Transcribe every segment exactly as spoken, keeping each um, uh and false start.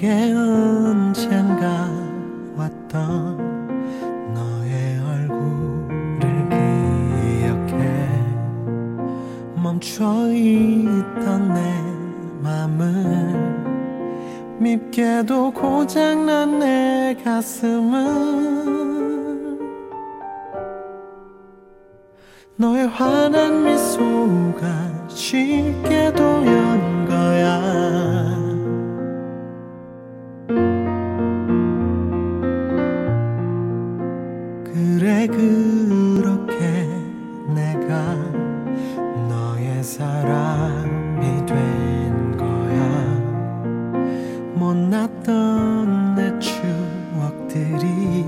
내게 언젠가 왔던 너의 얼굴을 기억해. 멈춰있던 내 맘을 밉게도 고장난 내 가슴을 너의 환한 미소가 쉽게도 연 거야. 그래 그렇게 내가 너의 사람이 된 거야. 못났던 내 추억들이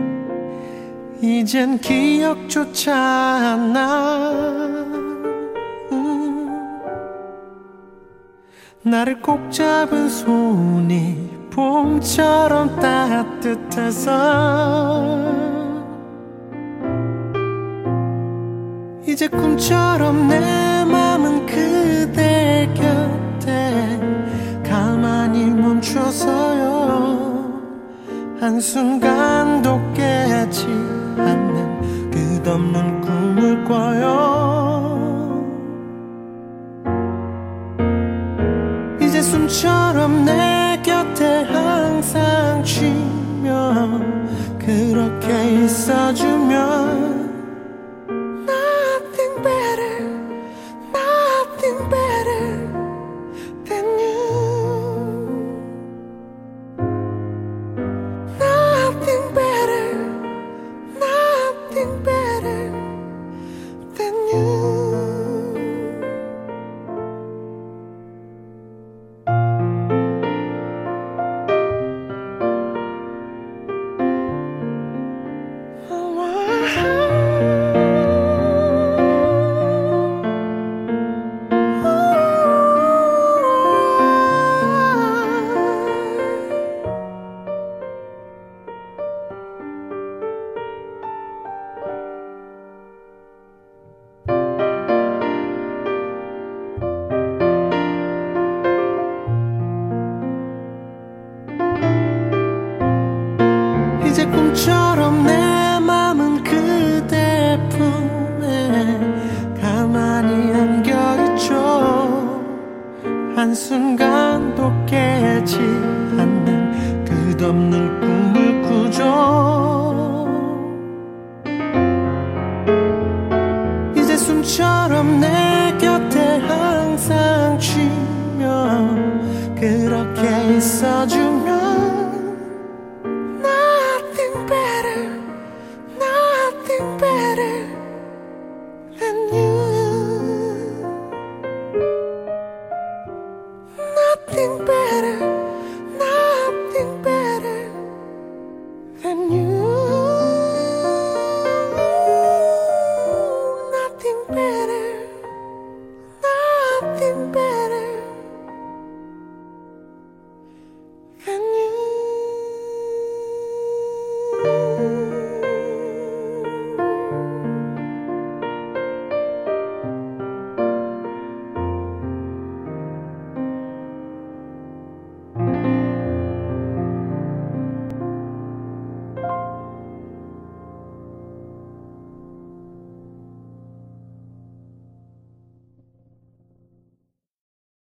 이젠 기억조차 안 나. 음. 나를 꼭 잡은 손이 봄처럼 따뜻해서 이제 꿈처럼 내 맘은 그대 곁에 가만히 멈춰서요. 한순간도 깨지 않는 끝없는 꿈을 꿔요. 이제 숨처럼 내 곁에 항상 쉬며 그렇게 있어주면 Nothing better, nothing better than you. Nothing better, nothing better than you. 이제 꿈처럼 내 맘은 그대 품에 가만히 안겨있죠. 한순간도 깨지 않는 끝없는 꿈을 꾸죠. 이제 숨처럼 내 곁에 항상 쉬며 그렇게 있어주면 Nothing better, nothing better than you. Nothing better, nothing better than you.